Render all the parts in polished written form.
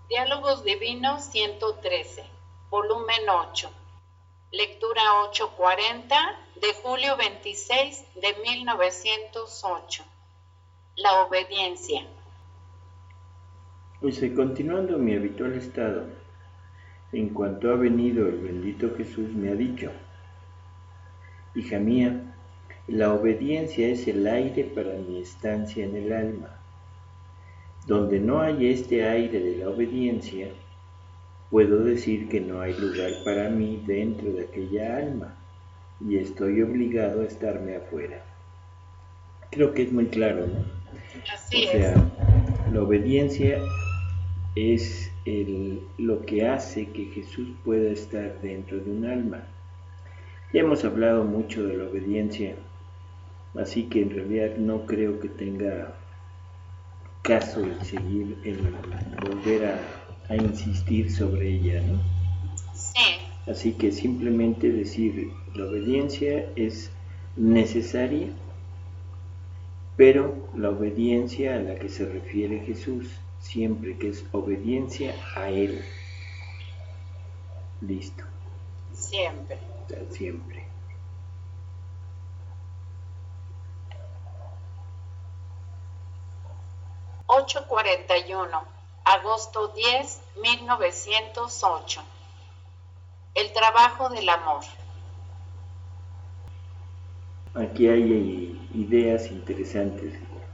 Diálogos Divinos 113, volumen 8, lectura 840 de julio 26 de 1908. La obediencia. Continuando mi habitual estado, en cuanto ha venido el bendito Jesús me ha dicho: hija mía, la obediencia es el aire para mi estancia en el alma. Donde no hay este aire de la obediencia, puedo decir que no hay lugar para mí dentro de aquella alma, y estoy obligado a estarme afuera. Creo que es muy claro, ¿no? Así O sea, es. la obediencia es lo que hace que Jesús pueda estar dentro de un alma. Ya hemos hablado mucho de la obediencia, así que en realidad no creo que tenga caso el seguir, el volver a insistir sobre ella, ¿no? Sí. Así que simplemente decir, la obediencia es necesaria, pero la obediencia a la que se refiere Jesús, siempre que es obediencia a Él. Listo. Siempre. Siempre. ...841... agosto 10, 1908... el trabajo del amor. Aquí hay ideas interesantes.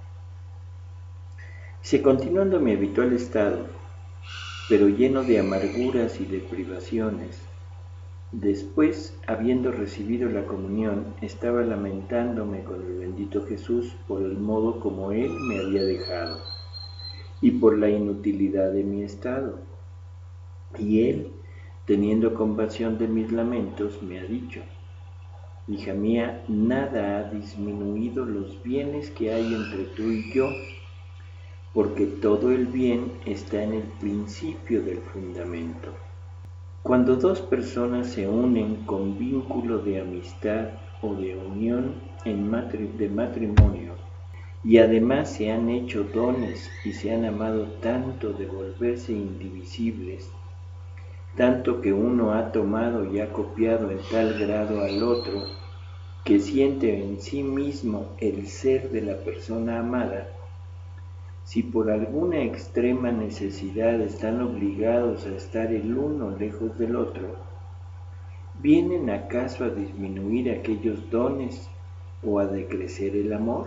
Continuando mi habitual estado, pero lleno de amarguras y de privaciones, después, habiendo recibido la comunión, estaba lamentándome con el bendito Jesús por el modo como Él me había dejado y por la inutilidad de mi estado. Y Él, teniendo compasión de mis lamentos, me ha dicho: hija mía, nada ha disminuido los bienes que hay entre tú y yo, porque todo el bien está en el principio del fundamento. Cuando dos personas se unen con vínculo de amistad o de unión de matrimonio, y además se han hecho dones y se han amado tanto de volverse indivisibles, tanto que uno ha tomado y ha copiado en tal grado al otro, que siente en sí mismo el ser de la persona amada, si por alguna extrema necesidad están obligados a estar el uno lejos del otro, ¿vienen acaso a disminuir aquellos dones o a decrecer el amor?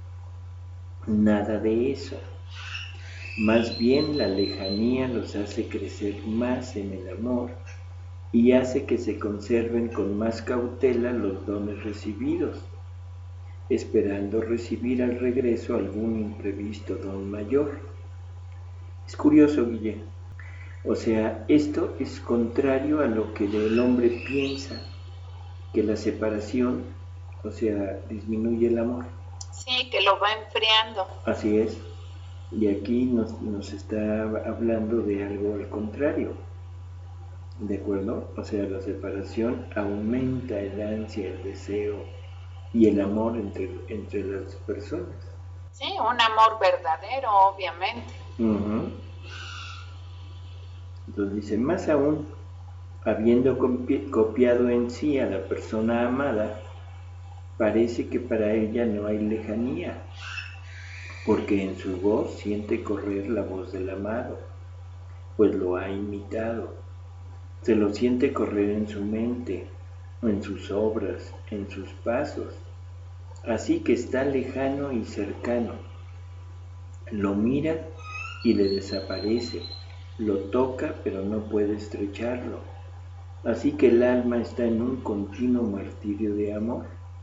Nada de eso. Más bien la lejanía los hace crecer más en el amor y hace que se conserven con más cautela los dones recibidos, esperando recibir al regreso algún imprevisto don mayor. Es curioso, Guille. O sea, esto es contrario a lo que el hombre piensa, que la separación, o sea, disminuye el amor. Sí, que lo va enfriando. Así es. Y aquí nos está hablando de algo al contrario. ¿De acuerdo? O sea, la separación aumenta el ansia, el deseo y el amor entre las personas. Sí, un amor verdadero, obviamente. Entonces dice, más aún, habiendo copiado en sí a la persona amada, parece que para ella no hay lejanía, porque en su voz siente correr la voz del amado, pues lo ha imitado. Se lo siente correr en su mente, en sus obras, en sus pasos, así que está lejano y cercano. Lo mira y le desaparece, lo toca pero no puede estrecharlo, así que el alma está en un continuo martirio de amor.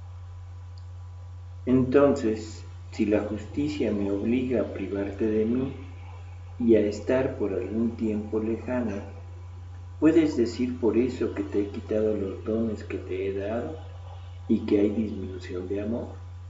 Entonces, si la justicia me obliga a privarte de mí y a estar por algún tiempo lejano, ¿puedes decir por eso que te he quitado los dones que te he dado y que hay disminución de amor?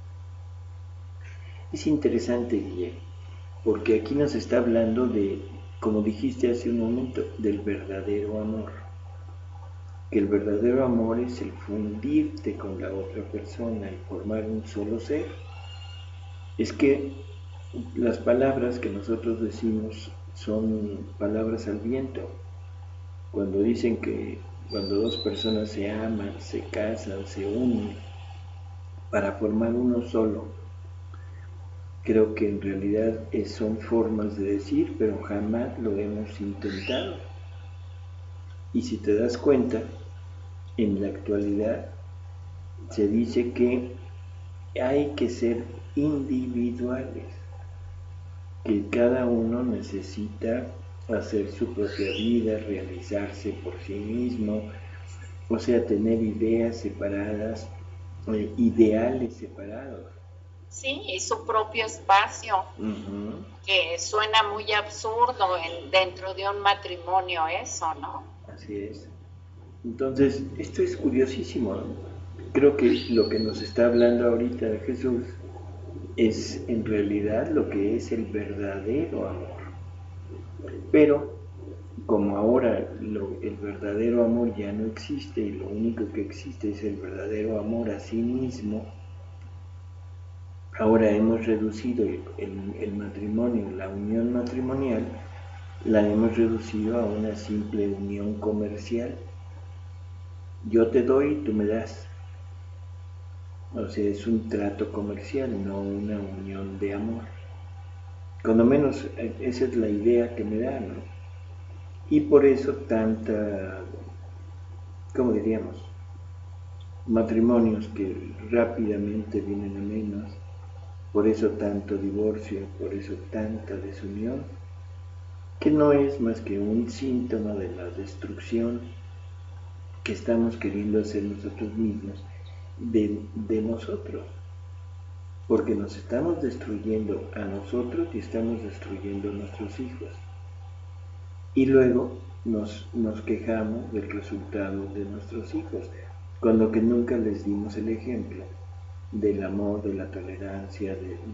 Es interesante, Guille, porque aquí nos está hablando de, como dijiste hace un momento, del verdadero amor. Que el verdadero amor es el fundirte con la otra persona y formar un solo ser. Es que las palabras que nosotros decimos son palabras al viento. Cuando dicen que cuando dos personas se aman, se casan, se unen para formar uno solo, creo que en realidad son formas de decir, pero jamás lo hemos intentado. Y si te das cuenta, en la actualidad se dice que hay que ser individuales, que cada uno necesita hacer su propia vida, realizarse por sí mismo, o sea, tener ideas separadas, ideales separados. Sí, y su propio espacio, que suena muy absurdo dentro de un matrimonio eso, ¿no? Así es. Entonces, esto es curiosísimo, ¿no? Creo que lo que nos está hablando ahorita de Jesús es en realidad lo que es el verdadero amor. Pero como ahora el verdadero amor ya no existe y lo único que existe es el verdadero amor a sí mismo, ahora hemos reducido el matrimonio, la unión matrimonial, la hemos reducido a una simple unión comercial. Yo te doy, tú me das. O sea, es un trato comercial, no una unión de amor. Cuando menos esa es la idea que me da, ¿no? Y por eso tanta, ¿cómo diríamos? Matrimonios que rápidamente vienen a menos, por eso tanto divorcio, por eso tanta desunión, que no es más que un síntoma de la destrucción que estamos queriendo hacer nosotros mismos de nosotros, porque nos estamos destruyendo a nosotros y estamos destruyendo a nuestros hijos. Y luego nos quejamos del resultado de nuestros hijos, cuando que nunca les dimos el ejemplo del amor, de la tolerancia,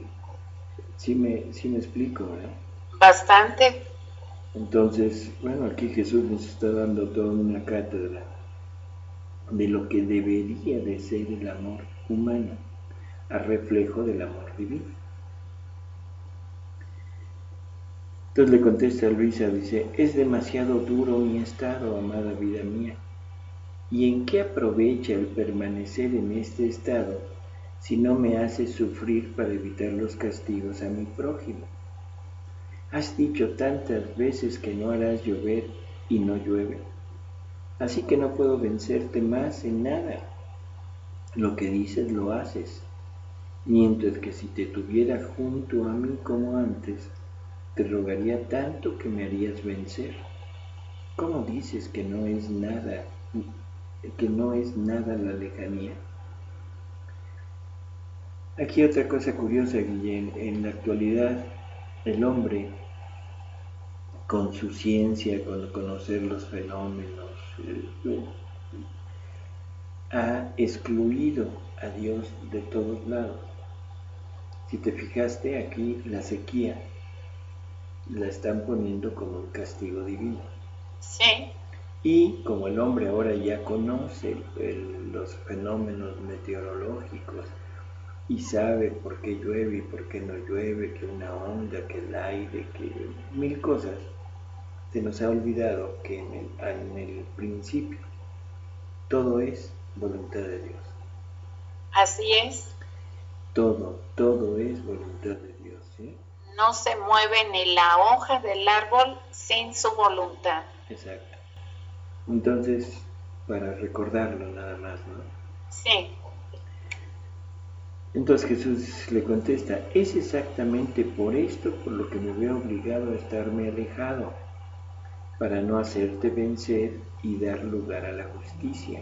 sí me explico, ¿eh? Bastante. Entonces, bueno, aquí Jesús nos está dando toda una cátedra de lo que debería de ser el amor humano, a reflejo del amor divino. Entonces le contesta a Luisa, dice, es demasiado duro mi estado, amada vida mía, ¿y en qué aprovecha el permanecer en este estado si no me hace sufrir para evitar los castigos a mi prójimo? Has dicho tantas veces que no harás llover y no llueve, así que no puedo vencerte más en nada. Lo que dices lo haces, mientras que si te tuviera junto a mí como antes, te rogaría tanto que me harías vencer. ¿Cómo dices que no es nada la lejanía? Aquí otra cosa curiosa, Guillén, en la actualidad el hombre, con su ciencia, con conocer los fenómenos, ha excluido a Dios de todos lados. Si te fijaste aquí, la sequía la están poniendo como un castigo divino. Sí. Y como el hombre ahora ya conoce los fenómenos meteorológicos y sabe por qué llueve y por qué no llueve, que una onda, que el aire, que mil cosas, se nos ha olvidado que en el principio todo es voluntad de Dios. Así es. Todo es voluntad de Dios, ¿sí? No se mueve ni la hoja del árbol sin su voluntad. Exacto. Entonces, para recordarlo nada más, ¿no? Sí. Entonces Jesús le contesta, es exactamente por esto por lo que me veo obligado a estarme alejado, para no hacerte vencer y dar lugar a la justicia.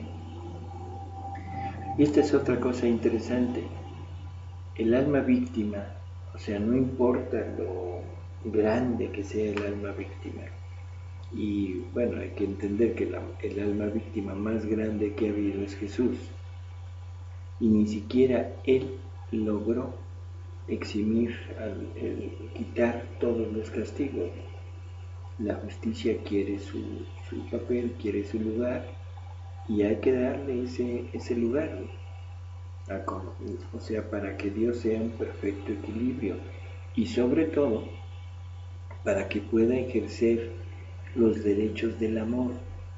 Y esta es otra cosa interesante. El alma víctima, o sea, no importa lo grande que sea el alma víctima, y bueno, hay que entender que el alma víctima más grande que ha habido es Jesús, y ni siquiera Él logró eximir, quitar todos los castigos. La justicia quiere su papel, quiere su lugar, y hay que darle ese lugar, o sea, para que Dios sea un perfecto equilibrio, y sobre todo para que pueda ejercer los derechos del amor.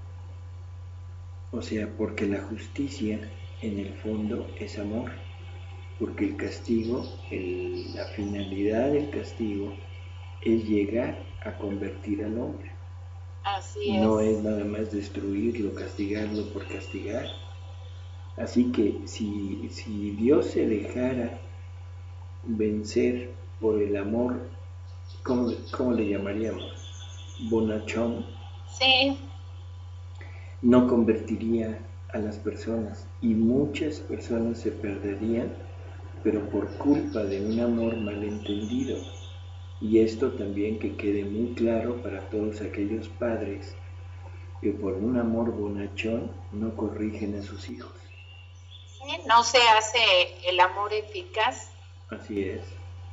O sea, porque la justicia en el fondo es amor, porque el castigo, la finalidad del castigo es llegar a convertir al hombre. Así no es nada más destruirlo, castigarlo por castigar. Así que si Dios se dejara vencer por el amor, ¿cómo le llamaríamos? Bonachón. Sí. No convertiría a las personas y muchas personas se perderían, pero por culpa de un amor malentendido. Y esto también que quede muy claro para todos aquellos padres que por un amor bonachón no corrigen a sus hijos. Sí, no se hace el amor eficaz. Así es.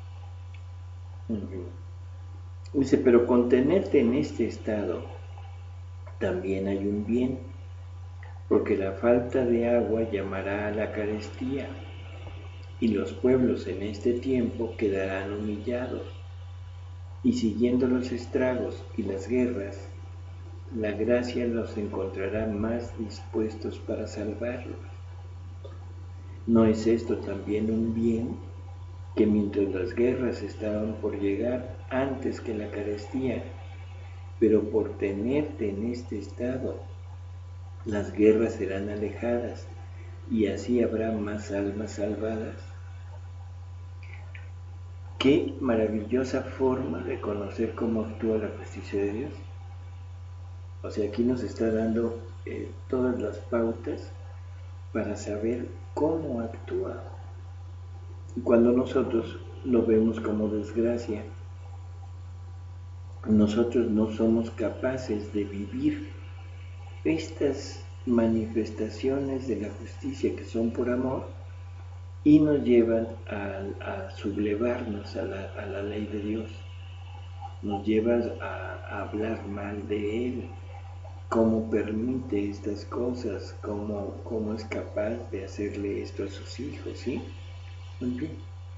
Dice, pero con tenerte en este estado también hay un bien, porque la falta de agua llamará a la carestía, y los pueblos en este tiempo quedarán humillados, y siguiendo los estragos y las guerras, la gracia los encontrará más dispuestos para salvarlos. ¿No es esto también un bien? Que mientras las guerras estaban por llegar antes que la carestía, pero por tenerte en este estado, las guerras serán alejadas y así habrá más almas salvadas. Qué maravillosa forma de conocer cómo actúa la justicia de Dios. O sea, aquí nos está dando todas las pautas para saber cómo actúa. Y cuando nosotros lo vemos como desgracia, nosotros no somos capaces de vivir estas manifestaciones de la justicia que son por amor y nos llevan a sublevarnos a la ley de Dios, nos llevan a hablar mal de Él, cómo permite estas cosas, cómo es capaz de hacerle esto a sus hijos, ¿sí? Muy bien.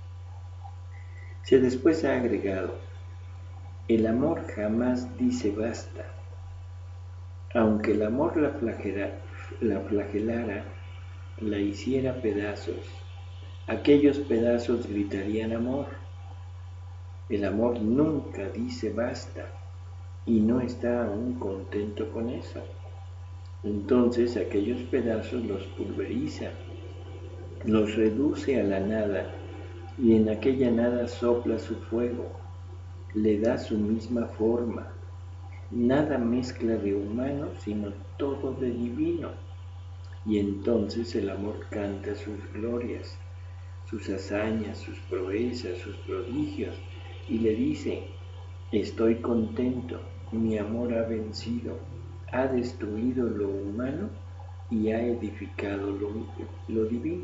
Después ha agregado, el amor jamás dice basta, aunque el amor la flagelara, la hiciera pedazos, aquellos pedazos gritarían amor. El amor nunca dice basta y no está aún contento con eso. Entonces aquellos pedazos los pulveriza, los reduce a la nada y en aquella nada sopla su fuego, le da su misma forma. Nada mezcla de humano, sino todo de divino. Y entonces el amor canta sus glorias, sus hazañas, sus proezas, sus prodigios, y le dice, estoy contento, mi amor ha vencido, ha destruido lo humano y ha edificado lo divino.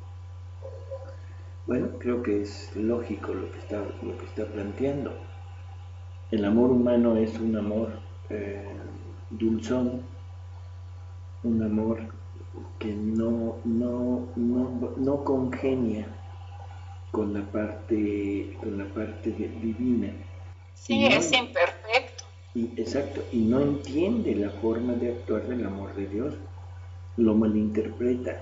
Bueno, creo que es lógico lo que está planteando. El amor humano es un amor dulzón, un amor que no congenia con la parte divina. Sí, es imperfecto. Exacto, y no entiende la forma de actuar del amor de Dios, lo malinterpreta.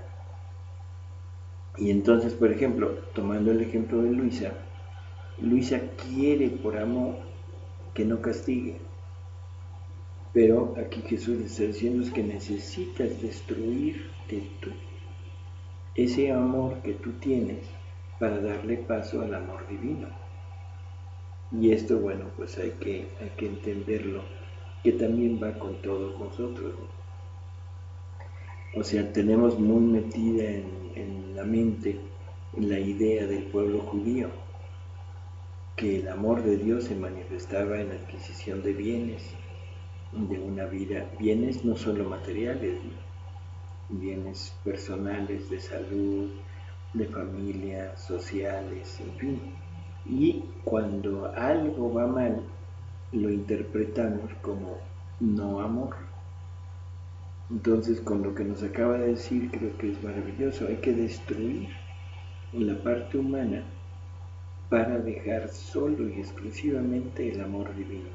Y entonces, por ejemplo, tomando el ejemplo de Luisa quiere por amor que no castigue. Pero aquí Jesús está diciendo es que necesitas destruirte tú, ese amor que tú tienes para darle paso al amor divino. Y esto, bueno, pues hay que entenderlo, que también va con todos nosotros, ¿no? O sea, tenemos muy metida en la mente la idea del pueblo judío, que el amor de Dios se manifestaba en la adquisición de bienes, de una vida, bienes no solo materiales, ¿no? Bienes personales, de salud, de familia, sociales, en fin. Y cuando algo va mal, lo interpretamos como no amor. Entonces, con lo que nos acaba de decir, creo que es maravilloso. Hay que destruir la parte humana para dejar solo y exclusivamente el amor divino.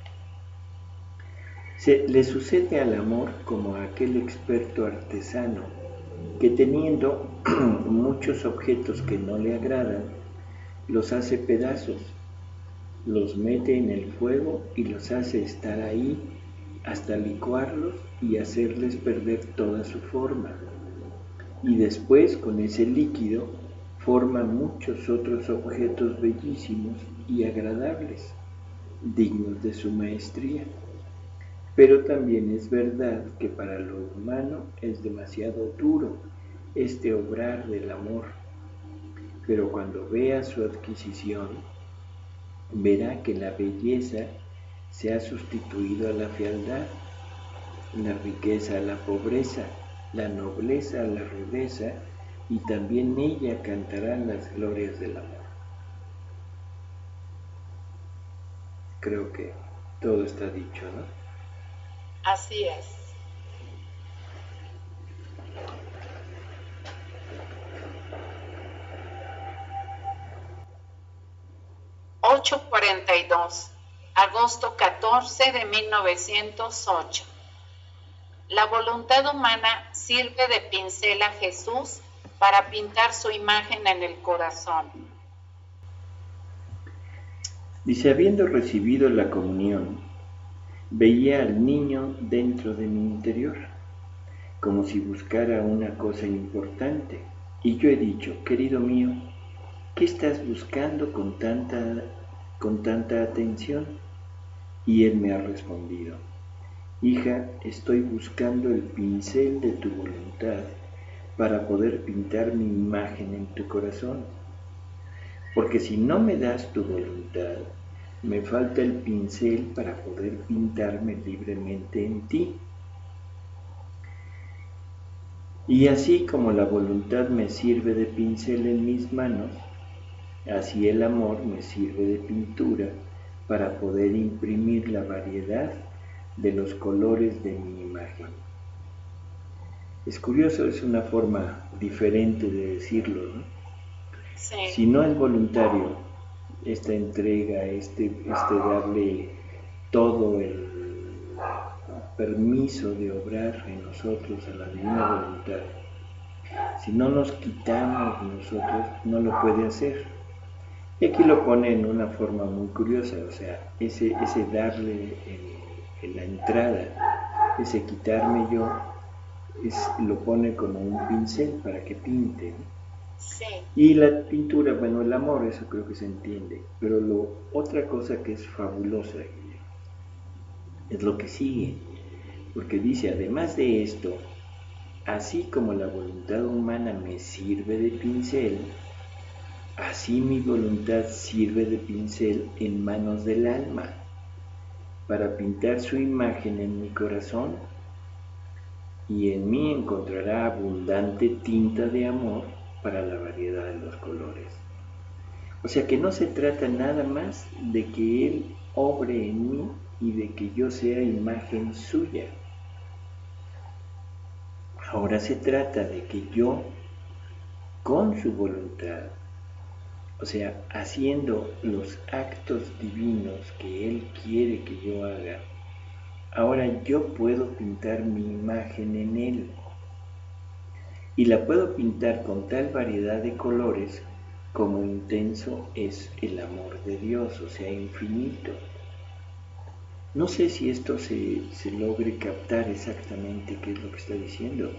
Le sucede al amor como a aquel experto artesano que teniendo muchos objetos que no le agradan, los hace pedazos, los mete en el fuego y los hace estar ahí hasta licuarlos y hacerles perder toda su forma. Y después con ese líquido forma muchos otros objetos bellísimos y agradables, dignos de su maestría. Pero también es verdad que para lo humano es demasiado duro este obrar del amor. Pero cuando vea su adquisición, verá que la belleza se ha sustituido a la fealdad, la riqueza a la pobreza, la nobleza a la rudeza, y también ella cantará las glorias del amor. Creo que todo está dicho, ¿no? Así es. ...8:42... agosto 14 de 1908. La voluntad humana sirve de pincel a Jesús para pintar su imagen en el corazón. Dice, habiendo recibido la comunión, veía al niño dentro de mi interior, como si buscara una cosa importante. Y yo he dicho, querido mío, ¿qué estás buscando con tanta atención? Y él me ha respondido, hija, estoy buscando el pincel de tu voluntad para poder pintar mi imagen en tu corazón. Porque si no me das tu voluntad, me falta el pincel para poder pintarme libremente en ti. Y así como la voluntad me sirve de pincel en mis manos, así el amor me sirve de pintura para poder imprimir la variedad de los colores de mi imagen. Es curioso, es una forma diferente de decirlo, ¿no? Sí. Si no es voluntario esta entrega, darle todo el permiso de obrar en nosotros a la divina voluntad, si no nos quitamos nosotros, no lo puede hacer. Y aquí lo pone en una forma muy curiosa, o sea, ese darle en la entrada, ese quitarme yo, lo pone como un pincel para que pinte, ¿no? Sí. Y la pintura, bueno, el amor, eso creo que se entiende, pero otra cosa que es fabulosa es lo que sigue, porque dice, además de esto, así como la voluntad humana me sirve de pincel, así mi voluntad sirve de pincel en manos del alma, para pintar su imagen en mi corazón, y en mí encontrará abundante tinta de amor para la variedad de los colores. O sea que no se trata nada más de que Él obre en mí y de que yo sea imagen suya. Ahora se trata de que yo, con su voluntad, o sea, haciendo los actos divinos que Él quiere que yo haga, ahora yo puedo pintar mi imagen en Él. Y la puedo pintar con tal variedad de colores como intenso es el amor de Dios, o sea, infinito. No sé si esto se logre captar exactamente qué es lo que está diciendo.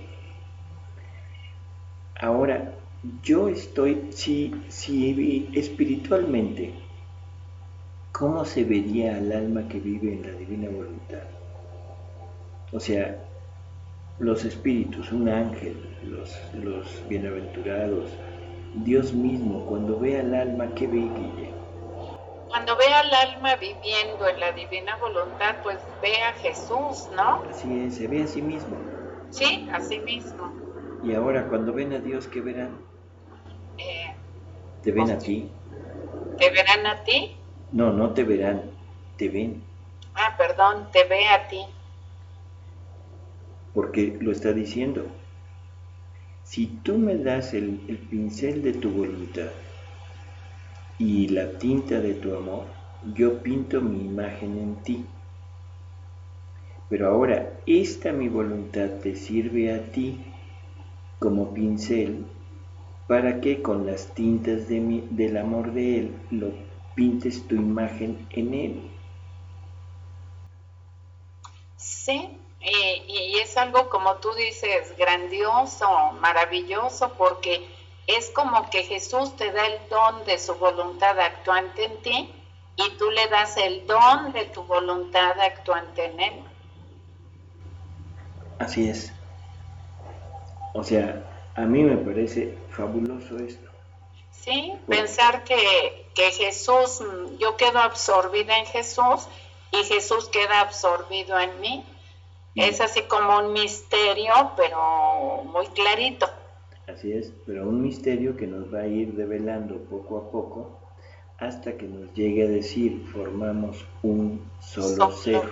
Ahora, yo estoy, si espiritualmente, ¿cómo se vería al alma que vive en la divina voluntad? O sea, los espíritus, un ángel, los bienaventurados, Dios mismo, cuando ve al alma, ¿qué ve, Guille? Cuando ve al alma viviendo en la divina voluntad, pues ve a Jesús, ¿no? Así es, se ve a sí mismo. Sí, a sí mismo. Y ahora, cuando ven a Dios, ¿qué verán? ¿Te ven a ti? ¿Te verán a ti? No, no te verán, te ven. Ah, perdón, te ve a ti. Porque lo está diciendo. Si tú me das el pincel de tu voluntad, y la tinta de tu amor, yo pinto mi imagen en ti. Pero ahora esta mi voluntad te sirve a ti como pincel para que con las tintas del amor de Él lo pintes tu imagen en Él. Sí, y es algo, como tú dices, grandioso, maravilloso, porque es como que Jesús te da el don de su voluntad actuante en ti y tú le das el don de tu voluntad actuante en Él. Así es. O sea, a mí me parece fabuloso esto. Sí, pensar que Jesús, yo quedo absorbida en Jesús y Jesús queda absorbido en mí. Es así como un misterio, pero muy clarito. Así es, pero un misterio que nos va a ir develando poco a poco hasta que nos llegue a decir, formamos un solo ser.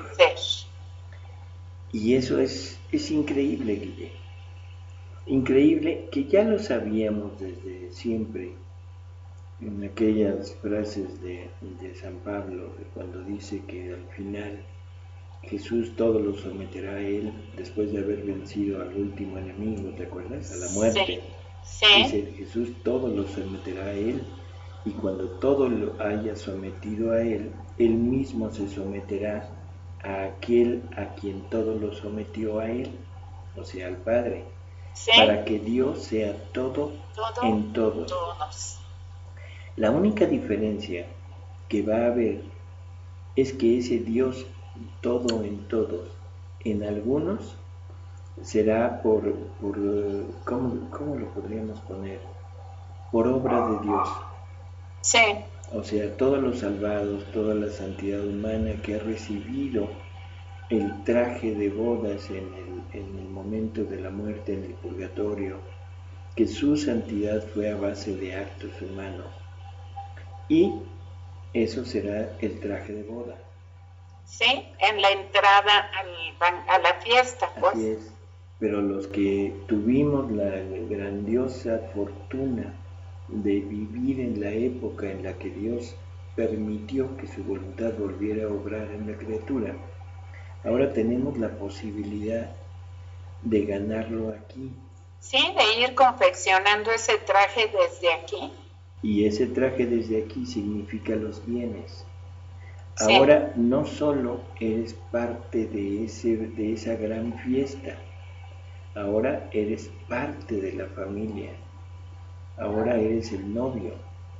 Y eso es increíble, Guille. Increíble que ya lo sabíamos desde siempre, en aquellas frases de San Pablo, cuando dice que al final Jesús todo lo someterá a Él después de haber vencido al último enemigo, ¿te acuerdas? A la muerte. Sí. Dice, Jesús todo lo someterá a Él, y cuando todo lo haya sometido a Él, Él mismo se someterá a aquel a quien todo lo sometió a Él, o sea, al Padre, para que Dios sea todo en todos. La única diferencia que va a haber es que ese Dios todo en todos, en algunos será ¿cómo lo podríamos poner? Por obra de Dios. Sí. O sea, todos los salvados, toda la santidad humana que ha recibido el traje de bodas en el momento de la muerte en el purgatorio, que su santidad fue a base de actos humanos. Y eso será el traje de boda. Sí, en la entrada a la fiesta, pues. Así es, pero los que tuvimos la grandiosa fortuna de vivir en la época en la que Dios permitió que su voluntad volviera a obrar en la criatura, ahora tenemos la posibilidad de ganarlo aquí. Sí, de ir confeccionando ese traje desde aquí. Y ese traje desde aquí significa los bienes. Sí. Ahora no solo eres parte de esa gran fiesta, ahora eres parte de la familia, ahora eres el novio.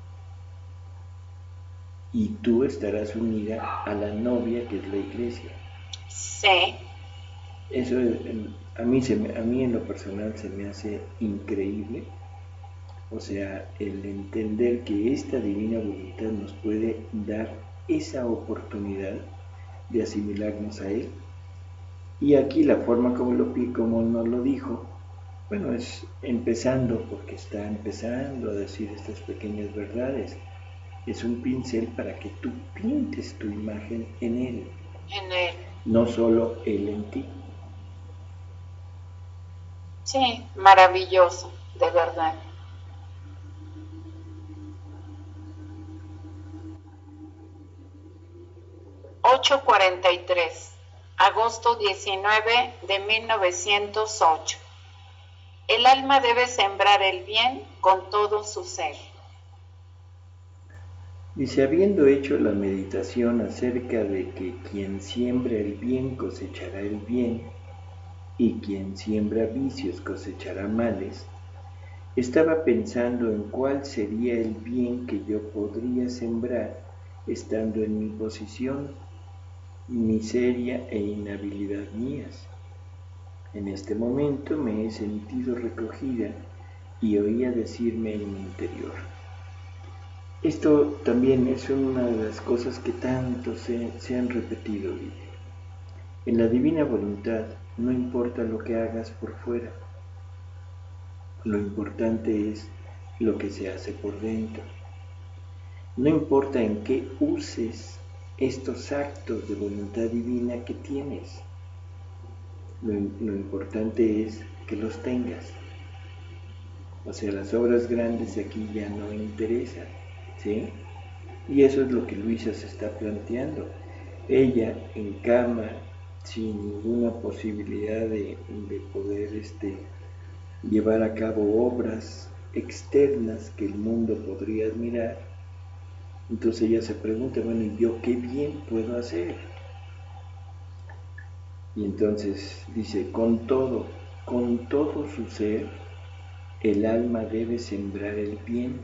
Y tú estarás unida a la novia que es la iglesia. Sí. Eso a mí en lo personal se me hace increíble. O sea, el entender que esta divina voluntad nos puede dar esa oportunidad de asimilarnos a Él. Y aquí la forma como nos lo dijo, bueno, es empezando, porque está empezando a decir estas pequeñas verdades. Es un pincel para que tú pintes tu imagen en Él. En Él. No solo Él en ti. Sí, maravilloso, de verdad. ...8:43... agosto 19 de 1908... el alma debe sembrar el bien con todo su ser. Dice, habiendo hecho la meditación acerca de que quien siembra el bien cosechará el bien, y quien siembra vicios cosechará males, estaba pensando en cuál sería el bien que yo podría sembrar estando en mi posición, miseria e inhabilidad mías. En este momento me he sentido recogida y oía decirme en mi interior. Esto también es una de las cosas que tanto se han repetido, Guille. En la divina voluntad no importa lo que hagas por fuera, lo importante es lo que se hace por dentro. No importa en qué uses estos actos de voluntad divina que tienes, lo importante es que los tengas. O sea, las obras grandes aquí ya no interesan, ¿sí? Y eso es lo que Luisa se está planteando. Ella en cama, sin ninguna posibilidad de poder llevar a cabo obras externas que el mundo podría admirar. Entonces ella se pregunta, bueno, ¿y yo qué bien puedo hacer? Y entonces dice, con todo su ser, el alma debe sembrar el bien.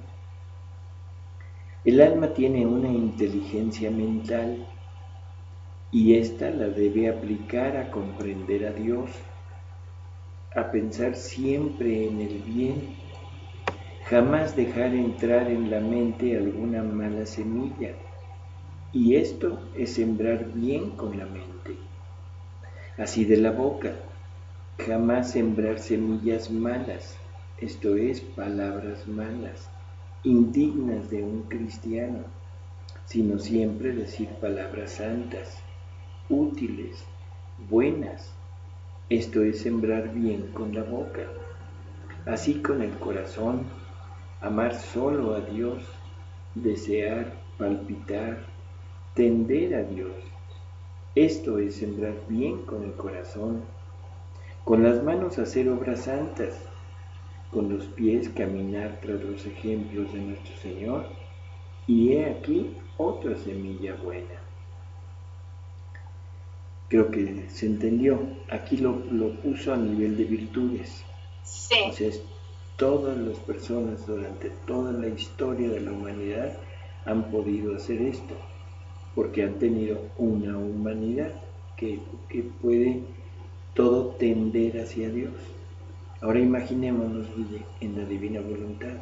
El alma tiene una inteligencia mental y ésta la debe aplicar a comprender a Dios, a pensar siempre en el bien, jamás dejar entrar en la mente alguna mala semilla. Y esto es sembrar bien con la mente. Así de la boca, jamás sembrar semillas malas, esto es, palabras malas, indignas de un cristiano, sino siempre decir palabras santas, útiles, buenas, esto es sembrar bien con la boca. Así con el corazón, amar solo a Dios, desear, palpitar, tender a Dios. Esto es sembrar bien con el corazón, con las manos hacer obras santas, con los pies caminar tras los ejemplos de nuestro Señor, y he aquí otra semilla buena. Creo que se entendió. Aquí lo puso a nivel de virtudes. Sí. O sea, todas las personas durante toda la historia de la humanidad han podido hacer esto, porque han tenido una humanidad que puede todo tender hacia Dios. Ahora imaginémonos en la divina voluntad.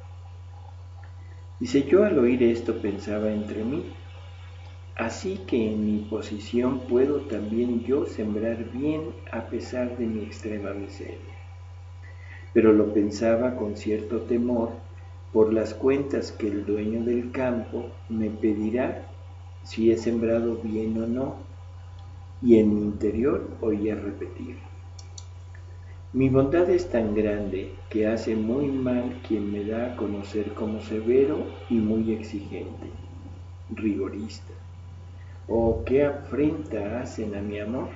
Dice, yo al oír esto pensaba entre mí, así que en mi posición puedo también yo sembrar bien a pesar de mi extrema miseria. Pero lo pensaba con cierto temor por las cuentas que el dueño del campo me pedirá si he sembrado bien o no, y en mi interior oía repetir, mi bondad es tan grande que hace muy mal quien me da a conocer como severo y muy exigente, rigorista. ¿O qué afrenta hacen a mi amor?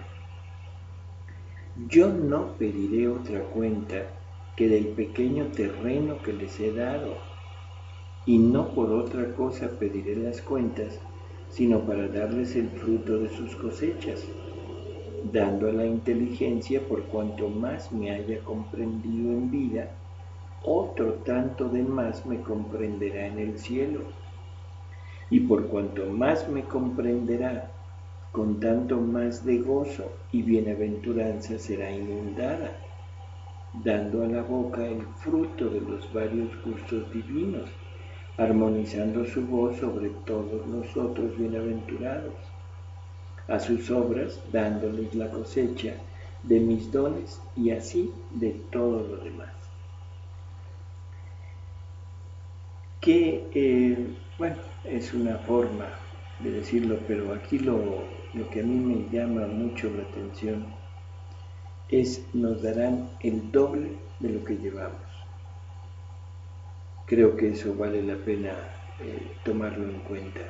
Yo no pediré otra cuenta que del pequeño terreno que les he dado, y no por otra cosa pediré las cuentas, sino para darles el fruto de sus cosechas, dando a la inteligencia por cuanto más me haya comprendido en vida, otro tanto de más me comprenderá en el cielo, y por cuanto más me comprenderá, con tanto más de gozo y bienaventuranza será inundada, dando a la boca el fruto de los varios gustos divinos, armonizando su voz sobre todos los otros bienaventurados, a sus obras dándoles la cosecha de mis dones y así de todo lo demás. Que, bueno, es una forma de decirlo, pero aquí lo que a mí me llama mucho la atención es nos darán el doble de lo que llevamos. Creo que eso vale la pena tomarlo en cuenta.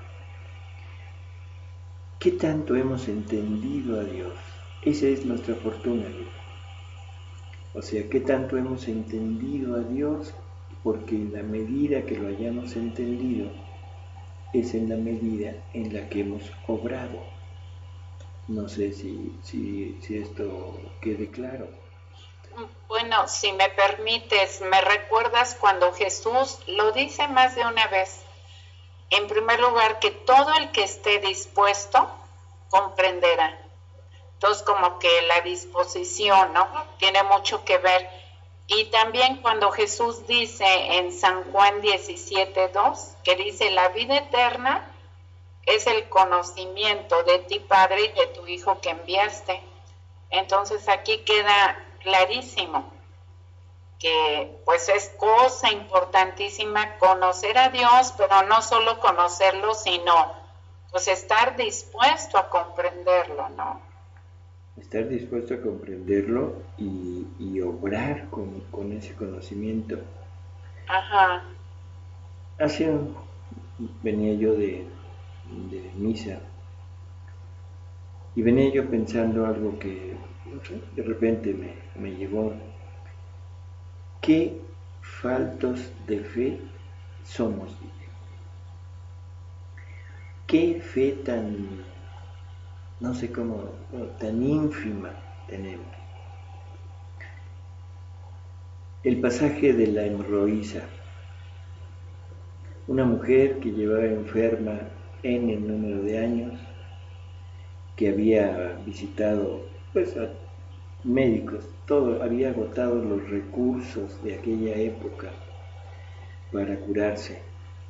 ¿Qué tanto hemos entendido a Dios? Esa es nuestra fortuna, amigo. O sea, ¿qué tanto hemos entendido a Dios? Porque en la medida que lo hayamos entendido, es en la medida en la que hemos obrado. No sé si esto quede claro. Bueno, si me permites, me recuerdas cuando Jesús lo dice más de una vez. En primer lugar, que todo el que esté dispuesto comprenderá. Entonces, como que la disposición, ¿no? Tiene mucho que ver. Y también cuando Jesús dice en San Juan 17:2, que dice, la vida eterna es el conocimiento de ti, Padre, y de tu Hijo que enviaste. Entonces aquí queda clarísimo que pues es cosa importantísima conocer a Dios, pero no solo conocerlo, sino pues estar dispuesto a comprenderlo, ¿no? Estar dispuesto a comprenderlo y obrar con ese conocimiento. Ajá. Hace venía yo de misa y venía yo pensando algo que no sé, de repente me llegó. ¿Qué faltos de fe somos? ¿Qué fe tan, no sé cómo, tan ínfima tenemos? El pasaje de la hemorroísa, una mujer que llevaba enferma en el número de años, que había visitado pues a médicos, todo, había agotado los recursos de aquella época para curarse,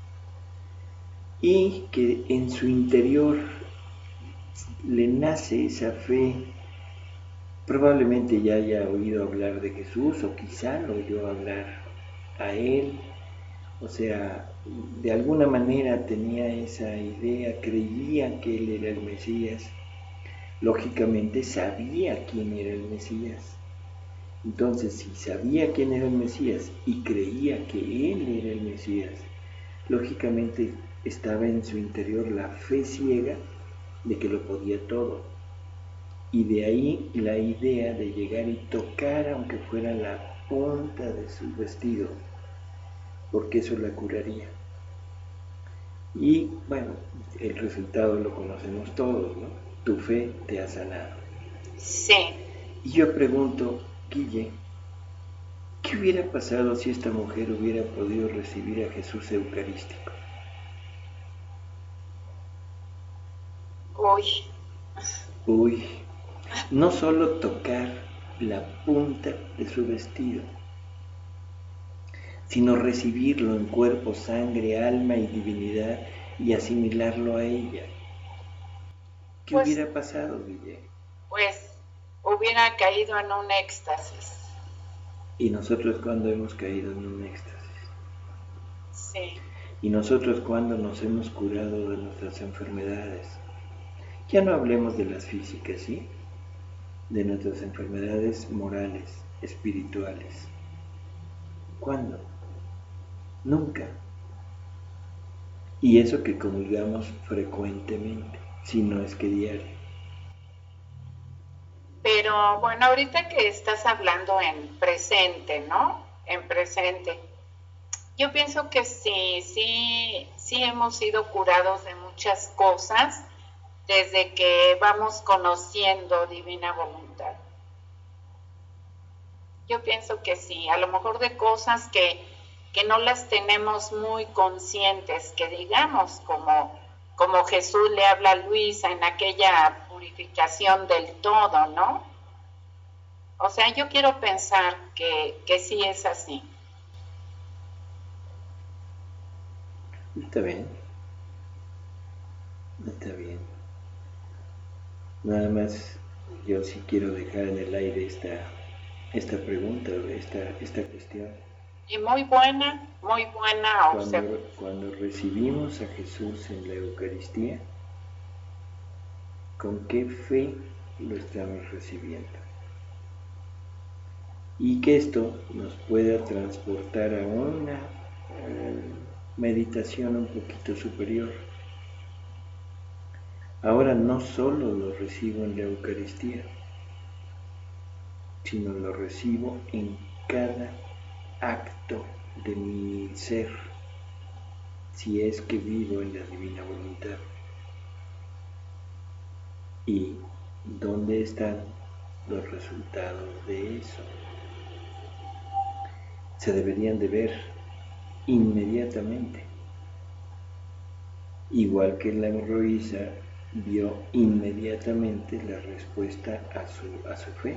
y que en su interior le nace esa fe. Probablemente ya haya oído hablar de Jesús o quizá lo oyó hablar a él, o sea, de alguna manera tenía esa idea, creía que él era el Mesías, lógicamente sabía quién era el Mesías. Entonces, si sabía quién era el Mesías y creía que él era el Mesías, lógicamente estaba en su interior la fe ciega de que lo podía todo. Y de ahí la idea de llegar y tocar, aunque fuera la punta de su vestido, porque eso la curaría. Y bueno, el resultado lo conocemos todos, ¿no? Tu fe te ha sanado. Sí. Y yo pregunto, Guille, ¿qué hubiera pasado si esta mujer hubiera podido recibir a Jesús eucarístico? Uy, no solo tocar la punta de su vestido, sino recibirlo en cuerpo, sangre, alma y divinidad y asimilarlo a ella. ¿Qué hubiera pasado, Guille? Pues hubiera caído en un éxtasis. ¿Y nosotros cuándo hemos caído en un éxtasis? Sí. ¿Y nosotros cuándo nos hemos curado de nuestras enfermedades? Ya no hablemos de las físicas, ¿sí? De nuestras enfermedades morales, espirituales. ¿Cuándo? Nunca. Y eso que comulgamos frecuentemente, si no es que diario. Pero bueno, ahorita que estás hablando en presente, ¿no? En presente. Yo pienso que sí hemos sido curados de muchas cosas desde que vamos conociendo divina voluntad. Yo pienso que sí, a lo mejor de cosas que no las tenemos muy conscientes, que digamos, como Jesús le habla a Luisa en aquella purificación del todo, ¿no? O sea, yo quiero pensar que sí es así. Está bien. Está bien. Nada más yo sí quiero dejar en el aire esta pregunta, esta cuestión. Y muy buena Cuando recibimos a Jesús en la Eucaristía, ¿con qué fe lo estamos recibiendo? Y que esto nos pueda transportar a una meditación un poquito superior. Ahora no solo lo recibo en la Eucaristía, sino lo recibo en cada acto de mi ser, si es que vivo en la divina voluntad. ¿Y dónde están los resultados de eso? Se deberían de ver inmediatamente. Igual que la hemorroísa vio inmediatamente la respuesta a su fe,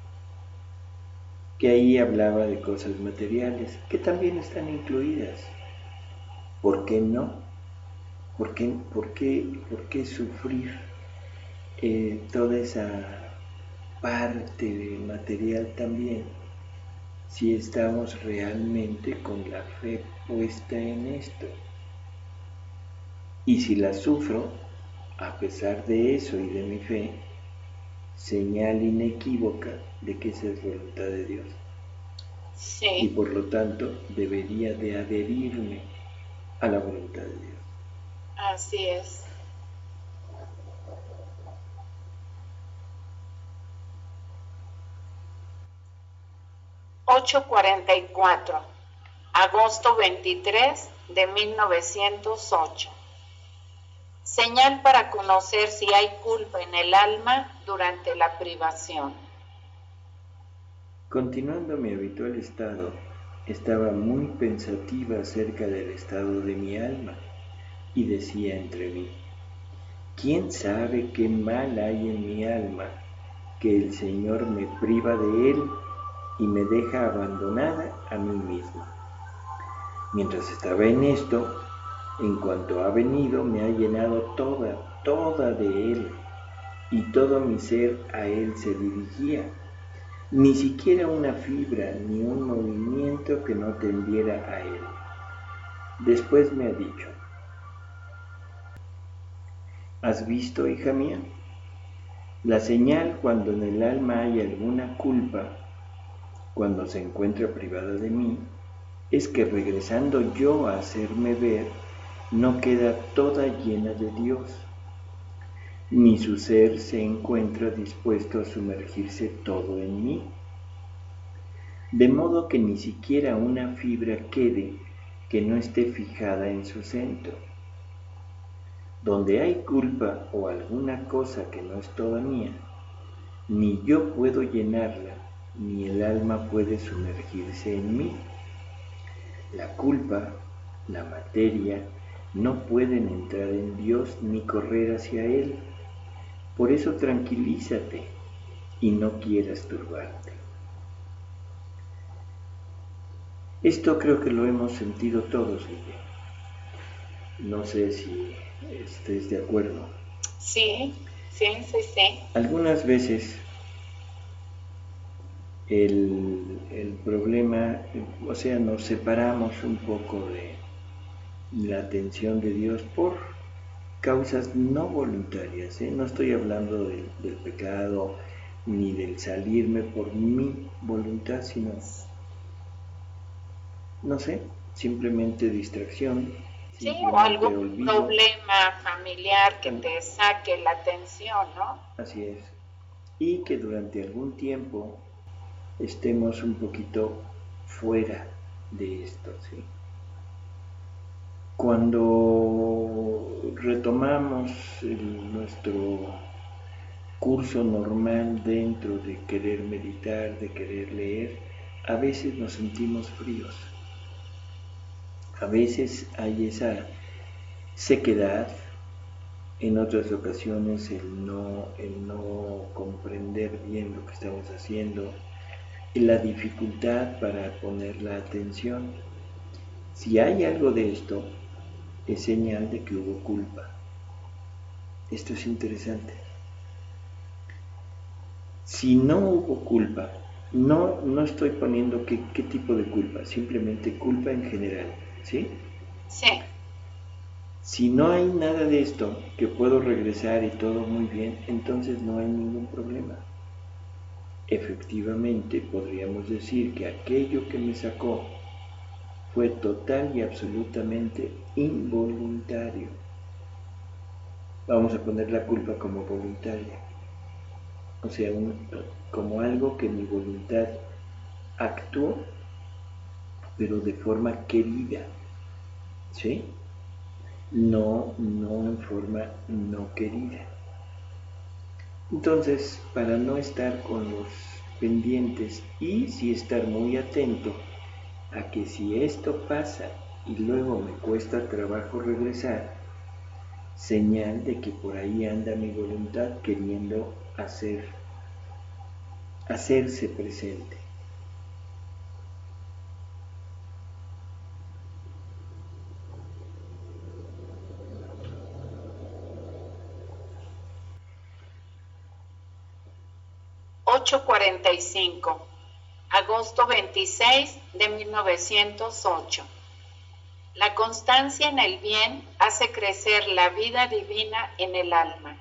que ahí hablaba de cosas materiales, que también están incluidas. ¿Por qué no? ¿Por qué sufrir toda esa parte material también, si estamos realmente con la fe puesta en esto? Y si la sufro, a pesar de eso y de mi fe, señal inequívoca de que esa es voluntad de Dios. Sí. Y por lo tanto debería de adherirme a la voluntad de Dios. Así es. 8:44, agosto 23 de 1908. Señal para conocer si hay culpa en el alma durante la privación. Continuando mi habitual estado, estaba muy pensativa acerca del estado de mi alma y decía entre mí: ¿quién sabe qué mal hay en mi alma que el Señor me priva de él y me deja abandonada a mí misma? Mientras estaba en esto, en cuanto ha venido, me ha llenado toda de él, y todo mi ser a él se dirigía. Ni siquiera una fibra ni un movimiento que no tendiera a él. Después me ha dicho: ¿has visto, hija mía? La señal cuando en el alma hay alguna culpa, cuando se encuentra privada de mí, es que regresando yo a hacerme ver, no queda toda llena de Dios, ni su ser se encuentra dispuesto a sumergirse todo en mí, de modo que ni siquiera una fibra quede que no esté fijada en su centro. Donde hay culpa o alguna cosa que no es toda mía, ni yo puedo llenarla, ni el alma puede sumergirse en mí. La culpa, la materia, no pueden entrar en Dios ni correr hacia Él. Por eso tranquilízate y no quieras turbarte. Esto creo que lo hemos sentido todos, Guille. No sé si estés de acuerdo. Sí. Algunas veces el problema, o sea, nos separamos un poco de la atención de Dios por causas no voluntarias, ¿eh? No estoy hablando del pecado ni del salirme por mi voluntad, sino, no sé, simplemente distracción, Sí, o simplemente algún olvido. problema familiar que te saque la atención, ¿no? Así es. Y que durante algún tiempo estemos un poquito fuera de esto, ¿sí? Cuando retomamos nuestro curso normal dentro de querer meditar, de querer leer, a veces nos sentimos fríos. A veces hay esa sequedad, en otras ocasiones el no comprender bien lo que estamos haciendo, la dificultad para poner la atención. Si hay algo de esto, es señal de que hubo culpa. Esto es interesante. Si no hubo culpa, no estoy poniendo qué tipo de culpa, simplemente culpa en general, ¿sí? Sí. Si no hay nada de esto, que puedo regresar y todo muy bien, entonces no hay ningún problema. Efectivamente, podríamos decir que aquello que me sacó fue total y absolutamente involuntario. Vamos a poner la culpa como voluntaria. O sea, como algo que mi voluntad actuó, pero de forma querida, ¿sí? No en forma no querida. Entonces, para no estar con los pendientes y sí estar muy atento a que si esto pasa y luego me cuesta trabajo regresar, señal de que por ahí anda mi voluntad queriendo hacerse presente. $8:45, agosto 26 de 1908. La constancia en el bien hace crecer la vida divina en el alma.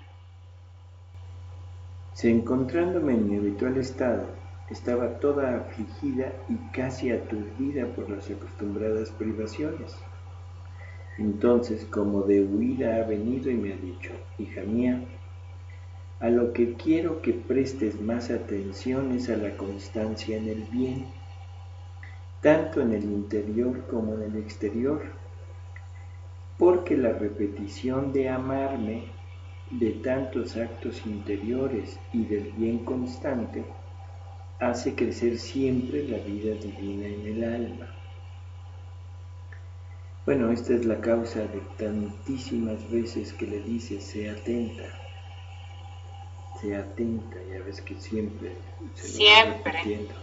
Si encontrándome en mi habitual estado, estaba toda afligida y casi aturdida por las acostumbradas privaciones. Entonces, como de huida ha venido y me ha dicho: hija mía, a lo que quiero que prestes más atención es a la constancia en el bien, tanto en el interior como en el exterior, porque la repetición de amarme, de tantos actos interiores y del bien constante, hace crecer siempre la vida divina en el alma. Bueno, esta es la causa de tantísimas veces que le dice: sea atenta, ya ves que siempre se lo va repitiendo.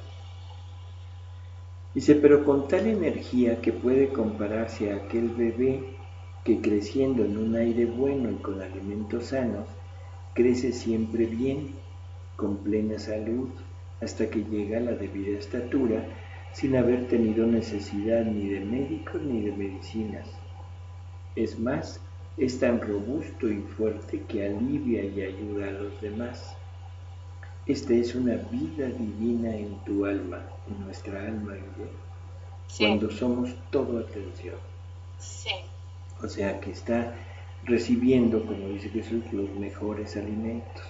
Dice: pero con tal energía que puede compararse a aquel bebé que, creciendo en un aire bueno y con alimentos sanos, crece siempre bien, con plena salud, hasta que llega a la debida estatura, sin haber tenido necesidad ni de médicos ni de medicinas. Es más, es tan robusto y fuerte que alivia y ayuda a los demás. Esta es una vida divina en tu alma, en nuestra alma, cuando somos todo atención. Sí. O sea, que está recibiendo, como dice Jesús, los mejores alimentos.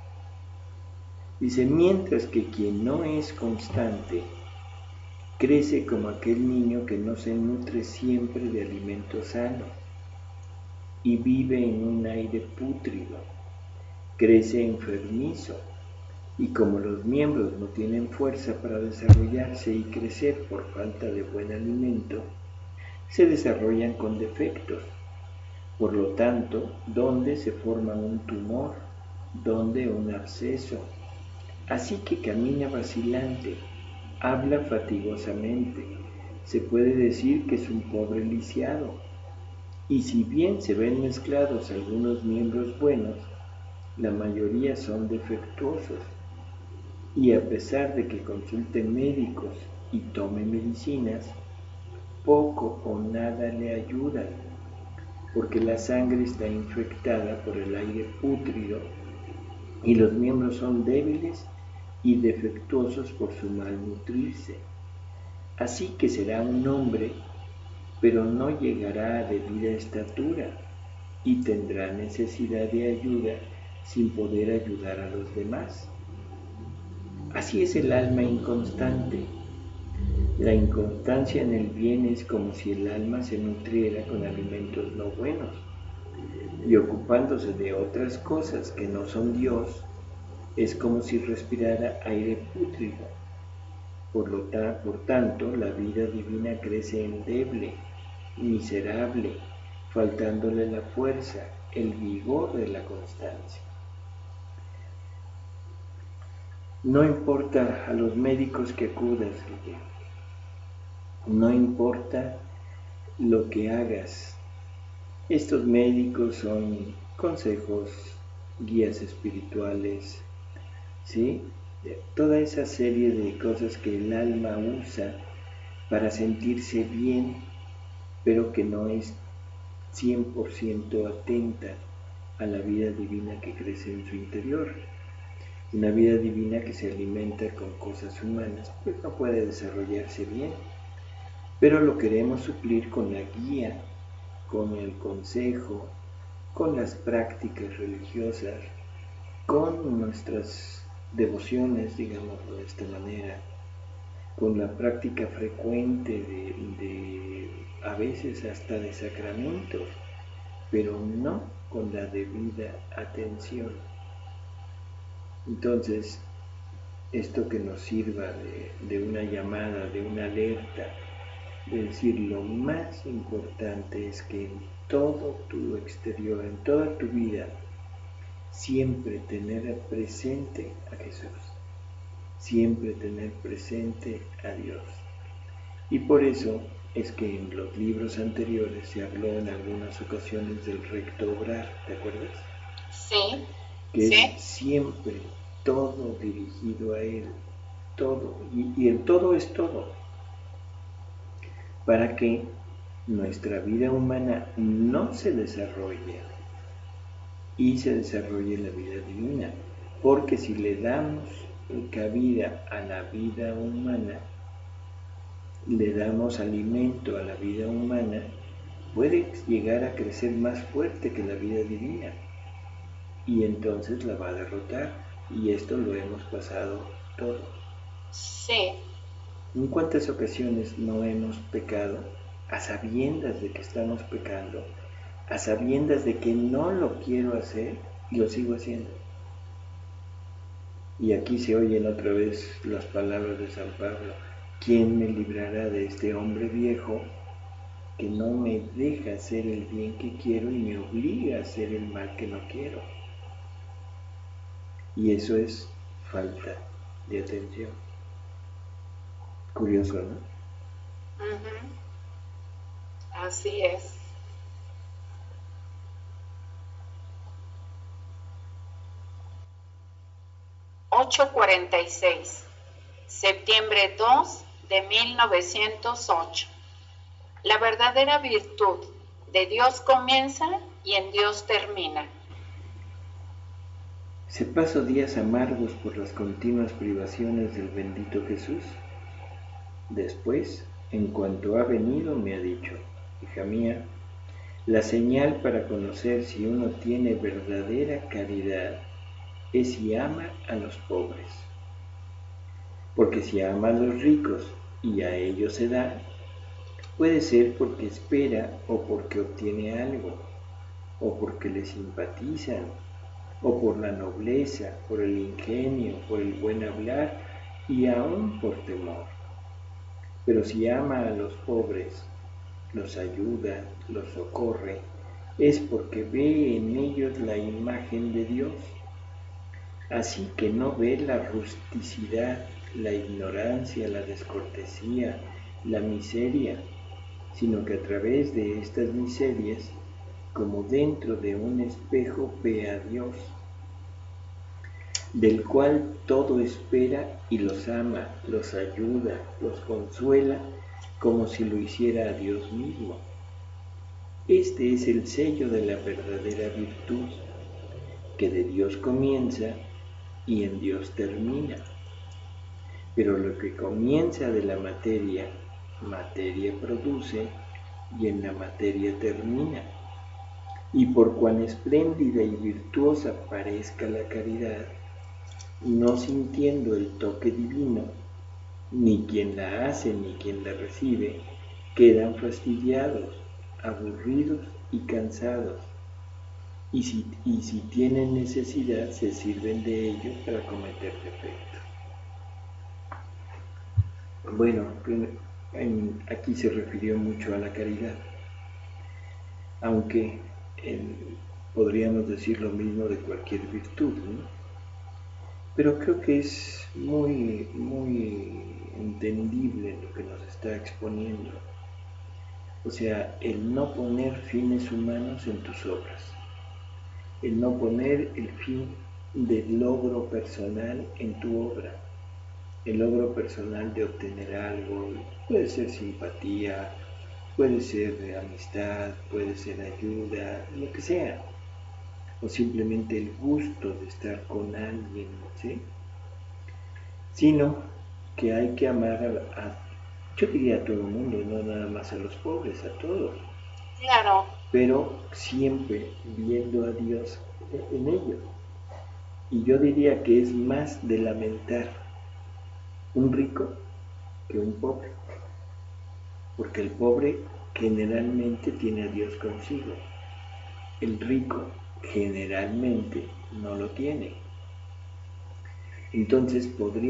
Dice: mientras que quien no es constante crece como aquel niño que no se nutre siempre de alimento sano y vive en un aire pútrido, crece enfermizo, y como los miembros no tienen fuerza para desarrollarse y crecer por falta de buen alimento, se desarrollan con defectos. Por lo tanto, donde se forma un tumor, donde un absceso. Así que camina vacilante, habla fatigosamente, se puede decir que es un pobre lisiado. Y si bien se ven mezclados algunos miembros buenos, la mayoría son defectuosos. Y a pesar de que consulte médicos y tome medicinas, poco o nada le ayudan, porque la sangre está infectada por el aire pútrido y los miembros son débiles y defectuosos por su malnutrirse. Así que será un hombre, pero no llegará a debida estatura y tendrá necesidad de ayuda sin poder ayudar a los demás. Así es el alma inconstante. La inconstancia en el bien es como si el alma se nutriera con alimentos no buenos y, ocupándose de otras cosas que no son Dios, es como si respirara aire pútrido. Por tanto, la vida divina crece endeble, miserable, faltándole la fuerza, el vigor de la constancia. No importa a los médicos que acudas, no importa lo que hagas. Estos médicos son consejos, guías espirituales, ¿sí? Toda esa serie de cosas que el alma usa para sentirse bien, pero que no es 100% atenta a la vida divina que crece en su interior. Una vida divina que se alimenta con cosas humanas, pues no puede desarrollarse bien, pero lo queremos suplir con la guía, con el consejo, con las prácticas religiosas, con nuestras devociones, digámoslo de esta manera, con la práctica frecuente de a veces hasta de sacramentos, pero no con la debida atención. Entonces, esto que nos sirva de una llamada, de una alerta, de decir: lo más importante es que en todo tu exterior, en toda tu vida, siempre tener presente a Jesús, siempre tener presente a Dios. Y por eso es que en los libros anteriores se habló en algunas ocasiones del recto obrar, ¿te acuerdas? Sí. Que es siempre todo dirigido a Él, todo, y el todo es todo, para que nuestra vida humana no se desarrolle y se desarrolle la vida divina, porque si le damos cabida a la vida humana, le damos alimento a la vida humana, puede llegar a crecer más fuerte que la vida divina y entonces la va a derrotar, y esto lo hemos pasado todos. Sí. ¿En cuántas ocasiones no hemos pecado a sabiendas de que estamos pecando, a sabiendas de que no lo quiero hacer y lo sigo haciendo? Y aquí se oyen otra vez las palabras de San Pablo: ¿quién me librará de este hombre viejo que no me deja hacer el bien que quiero y me obliga a hacer el mal que no quiero? Y eso es falta de atención. Curioso, ¿no? Uh-huh. Así es. ...8:46... septiembre 2 de 1908. La verdadera virtud de Dios comienza y en Dios termina. ¿Se paso días amargos por las continuas privaciones del bendito Jesús? Después, en cuanto ha venido, me ha dicho: hija mía, la señal para conocer si uno tiene verdadera caridad es si ama a los pobres. Porque si ama a los ricos y a ellos se da, puede ser porque espera o porque obtiene algo, o porque le simpatizan, o por la nobleza, por el ingenio, por el buen hablar y aún por temor. Pero si ama a los pobres, los ayuda, los socorre, es porque ve en ellos la imagen de Dios. Así que no ve la rusticidad, la ignorancia, la descortesía, la miseria, sino que a través de estas miserias, como dentro de un espejo, ve a Dios, del cual todo espera y los ama, los ayuda, los consuela, como si lo hiciera a Dios mismo. Este es el sello de la verdadera virtud, que de Dios comienza y en Dios termina. Pero lo que comienza de la materia, materia produce y en la materia termina. Y por cuán espléndida y virtuosa parezca la caridad, no sintiendo el toque divino, ni quien la hace ni quien la recibe, quedan fastidiados, aburridos y cansados. Y si tienen necesidad, se sirven de ello para cometer defectos. Bueno, aquí se refirió mucho a la caridad, aunque podríamos decir lo mismo de cualquier virtud, ¿no? Pero creo que es muy, muy entendible lo que nos está exponiendo. O sea, el no poner fines humanos en tus obras, el no poner el fin del logro personal en tu obra, el logro personal de obtener algo, puede ser simpatía, puede ser de amistad, puede ser ayuda, lo que sea, o simplemente el gusto de estar con alguien, ¿sí? Sino que hay que amar yo diría a todo el mundo, no nada más a los pobres, a todos. Claro. Pero siempre viendo a Dios en ellos. Y yo diría que es más de lamentar un rico que un pobre, porque el pobre generalmente tiene a Dios consigo, el rico generalmente no lo tiene. Entonces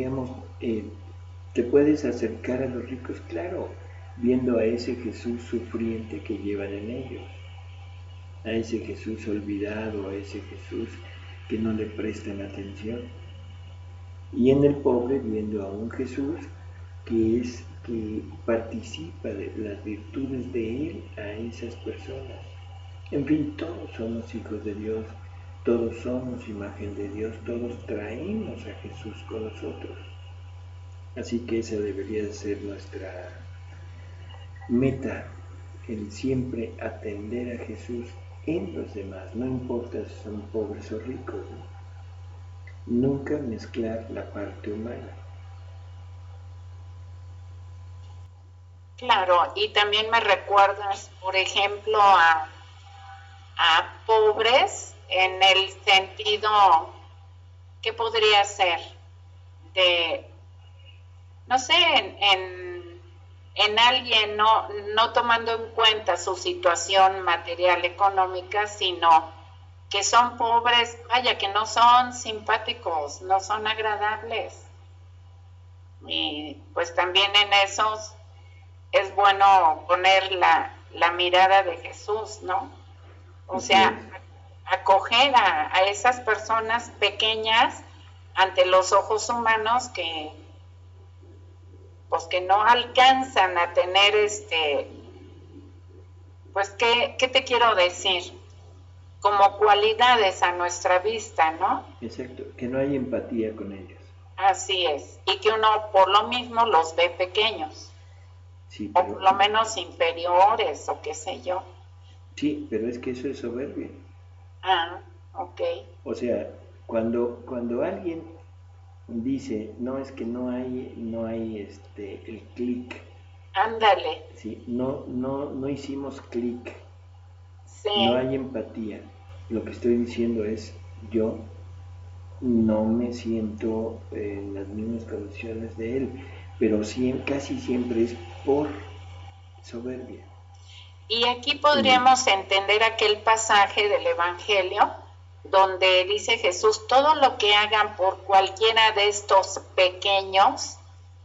te puedes acercar a los ricos, claro, viendo a ese Jesús sufriente que llevan en ellos, a ese Jesús olvidado, a ese Jesús que no le prestan atención. Y en el pobre viendo a un Jesús que participa de las virtudes de Él a esas personas. En fin, todos somos hijos de Dios, todos somos imagen de Dios, todos traemos a Jesús con nosotros. Así que esa debería ser nuestra meta, el siempre atender a Jesús en los demás, no importa si son pobres o ricos, ¿no? Nunca mezclar la parte humana. Claro, y también me recuerdas, por ejemplo, a pobres en el sentido, ¿qué podría ser? De, no sé, en alguien no tomando en cuenta su situación material económica, sino que son pobres, vaya, que no son simpáticos, no son agradables. Y pues también en esos es bueno poner la mirada de Jesús, ¿no? O Así sea, es. acoger a esas personas pequeñas ante los ojos humanos pues que no alcanzan a tener pues ¿qué te quiero decir? Como cualidades a nuestra vista, ¿no? Exacto, que no hay empatía con ellos. Así es, y que uno por lo mismo los ve pequeños, Sí, o por lo menos inferiores, o qué sé yo. pero es que eso es soberbia. Ah, ok. O sea, cuando alguien dice, no, es que no hay el clic, Ándale, ¿sí? No hicimos clic, no sí, hay empatía. Lo que estoy diciendo es, yo no me siento en las mismas condiciones de él, pero casi siempre es por soberbia. y aquí En- podríamos entender aquel pasaje del Evangelio donde dice Jesús, todo lo que hagan por cualquiera de estos pequeños,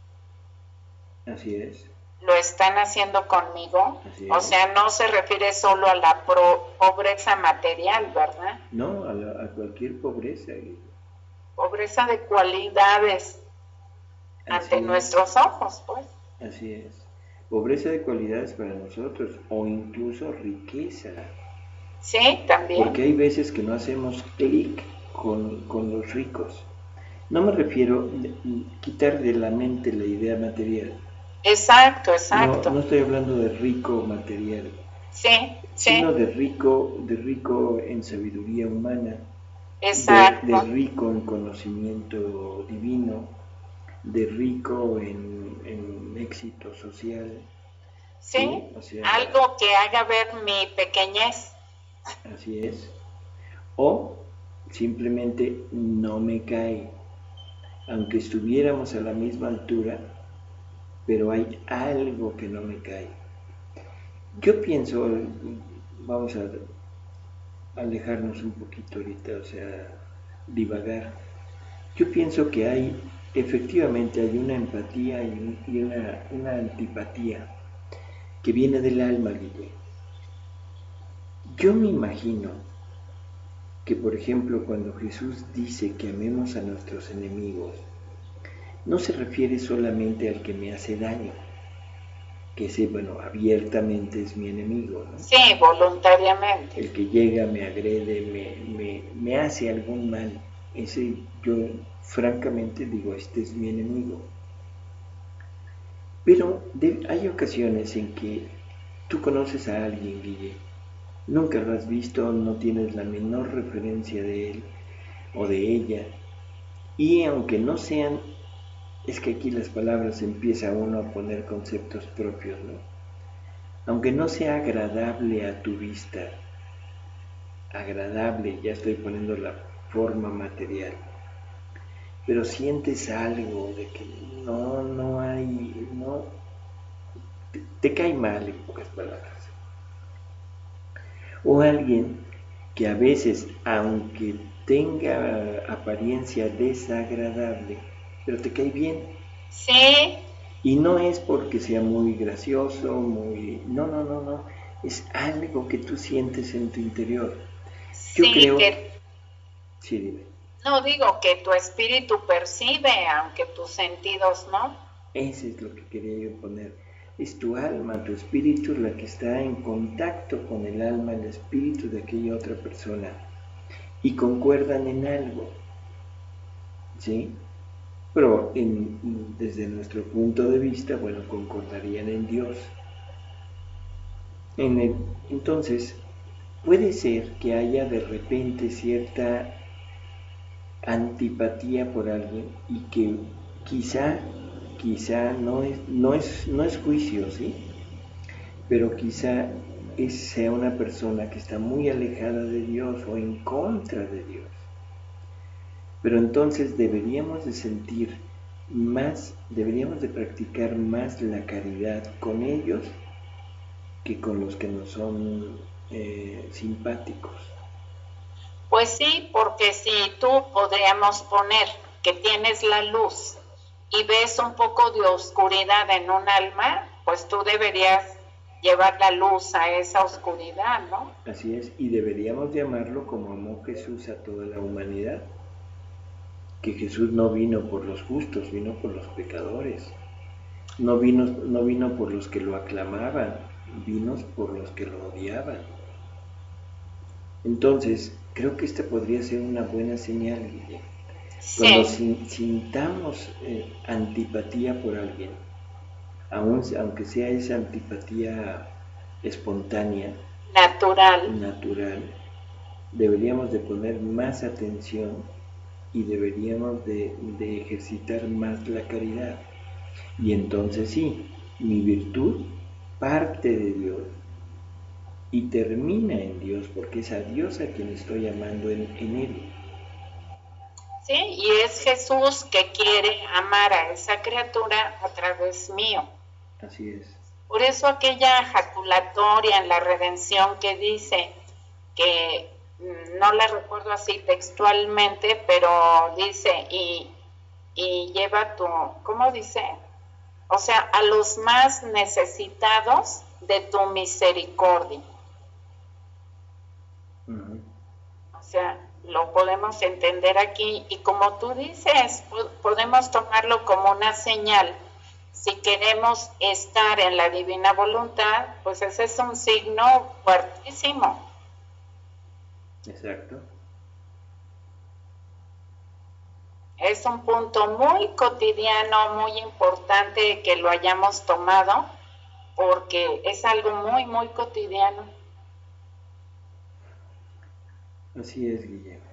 Así es, lo están haciendo conmigo. así O es. sea, no se refiere solo a la pobreza material, ¿verdad? No, a cualquier pobreza. Pobreza de cualidades ante Así es, nuestros ojos, pues. así es. Pobreza de cualidades para nosotros o incluso riqueza. Sí, también. Porque hay veces que no hacemos clic con los ricos. No me refiero a quitar de la mente la idea material. Exacto, No exacto. estoy hablando de rico material, Sí, sino sí, de rico en sabiduría humana, de exacto. rico en conocimiento divino, de rico en éxito social, Sí, ¿sí? O sea, algo que haga ver mi pequeñez. así es. O simplemente no me cae, aunque estuviéramos a la misma altura, pero hay algo que no me cae. Yo pienso, vamos a alejarnos un poquito ahorita, o sea, divagar. Yo pienso que efectivamente hay una empatía y una antipatía que viene del alma, Guille. Yo me imagino que, por ejemplo, cuando Jesús dice que amemos a nuestros enemigos, no se refiere solamente al que me hace daño, que ese, bueno, abiertamente es mi enemigo, ¿no? Sí, voluntariamente. El que llega, me agrede, me hace algún mal, ese yo francamente digo, este es mi enemigo. Pero hay ocasiones en que tú conoces a alguien, Guille, nunca lo has visto, no tienes la menor referencia de él o de ella, y aunque no sean, es que aquí las palabras empieza uno a poner conceptos propios, ¿no? Aunque no sea agradable a tu vista, agradable, ya estoy poniendo la forma material, pero sientes algo de que no hay, no, te cae mal en pocas palabras. O alguien que a veces, aunque tenga apariencia desagradable, pero te cae bien. Sí, Y no es porque sea muy gracioso, muy... No. Es algo que tú sientes en tu interior. Yo sí, creo... que Sí, dime. no digo que tu espíritu percibe, aunque tus sentidos no. Eso es lo que quería yo poner. Es tu alma, tu espíritu la que está en contacto con el alma, el espíritu de aquella otra persona. Y concuerdan en algo. ¿Sí? Pero desde nuestro punto de vista, bueno, concordarían en Dios. Entonces, puede ser que haya de repente cierta antipatía por alguien y que quizá quizá no es juicio, ¿sí? Pero quizá sea una persona que está muy alejada de Dios o en contra de Dios. Pero entonces deberíamos de practicar más la caridad con ellos que con los que nos son simpáticos. Pues sí, porque si tú podríamos poner que tienes la luz y ves un poco de oscuridad en un alma, pues tú deberías llevar la luz a esa oscuridad, ¿no? Así es, y deberíamos llamarlo como amó Jesús a toda la humanidad, que Jesús no vino por los justos, vino por los pecadores. No vino por los que lo aclamaban, vino por los que lo odiaban. Entonces, creo que esta podría ser una buena señal, Guille. Sí. Cuando sintamos antipatía por alguien, aunque sea esa antipatía espontánea, natural, deberíamos de poner más atención y deberíamos de ejercitar más la caridad. Y entonces sí, mi virtud parte de Dios y termina en Dios, porque es a Dios a quien estoy amando en Él. Sí, y es Jesús que quiere amar a esa criatura a través mío. Así es. Por eso aquella jaculatoria en la redención que dice, que no la recuerdo así textualmente, pero dice, y lleva tu, ¿cómo dice? O sea, a los más necesitados de tu misericordia. Uh-huh. O sea, lo podemos entender aquí y como tú dices, podemos tomarlo como una señal. Si queremos estar en la divina voluntad, pues ese es un signo fuertísimo. Exacto. Es un punto muy cotidiano, muy importante que lo hayamos tomado, porque es algo muy, muy cotidiano. Así es, Guillermo.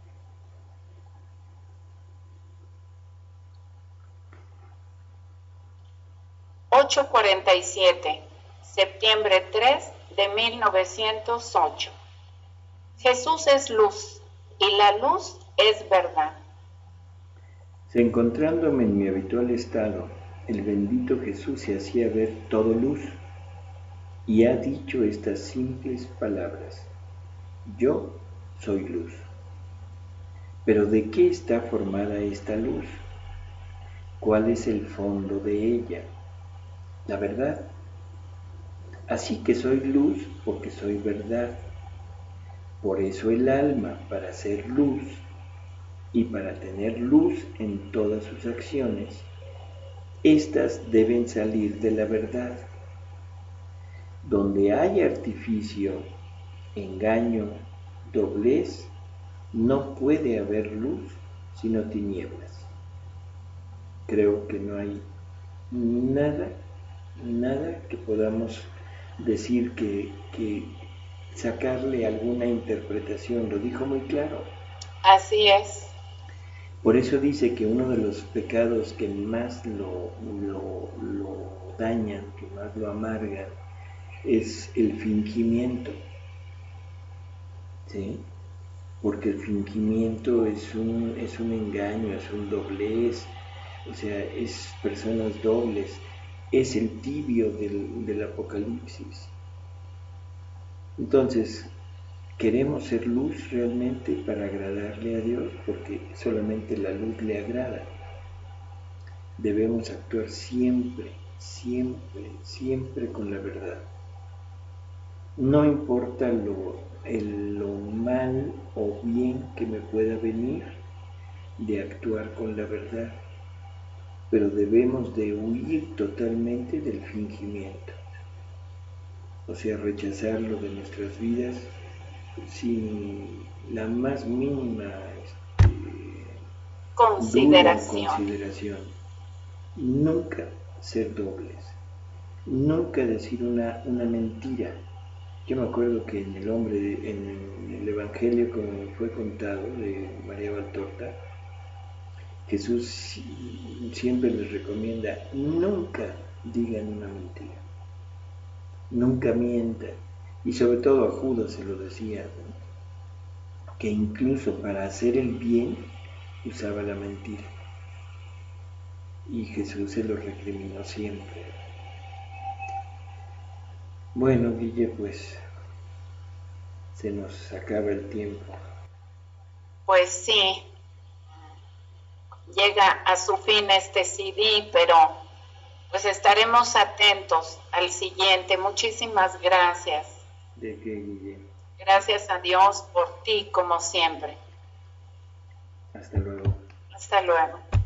...8:47... septiembre 3 de 1908. Jesús es luz, y la luz es verdad. Encontrándome en mi habitual estado, el bendito Jesús se hacía ver todo luz, y ha dicho estas simples palabras: yo soy luz. Pero ¿de qué está formada esta luz? ¿Cuál es el fondo de ella? La verdad. Así que soy luz porque soy verdad. Por eso el alma, para ser luz y para tener luz en todas sus acciones, éstas deben salir de la verdad. Donde hay artificio, engaño, doblez, no puede haber luz sino tinieblas. Creo que no hay nada que podamos decir que sacarle alguna interpretación, lo dijo muy claro. Así es. Por eso dice que uno de los pecados que más lo dañan, que más lo amargan, es el fingimiento, ¿sí? Porque el fingimiento es un engaño, es un doblez, o sea, es personas dobles, es el tibio del Apocalipsis. Entonces, ¿queremos ser luz realmente para agradarle a Dios? Porque solamente la luz le agrada. Debemos actuar siempre con la verdad. No importa lo mal o bien que me pueda venir de actuar con la verdad, pero debemos de huir totalmente del fingimiento, o sea, rechazarlo de nuestras vidas sin la más mínima consideración. Nunca ser dobles, nunca decir una mentira. Yo me acuerdo que en el Evangelio, como fue contado de María Valtorta, Jesús siempre les recomienda, nunca digan una mentira, nunca mientan. Y sobre todo a Judas se lo decía, ¿no? Que incluso para hacer el bien usaba la mentira. Y Jesús se lo recriminó siempre. Bueno, Guille, pues se nos acaba el tiempo. Pues sí, llega a su fin este CD, pero pues estaremos atentos al siguiente. Muchísimas gracias. ¿De qué, Guille? Gracias a Dios por ti, como siempre. Hasta luego. Hasta luego.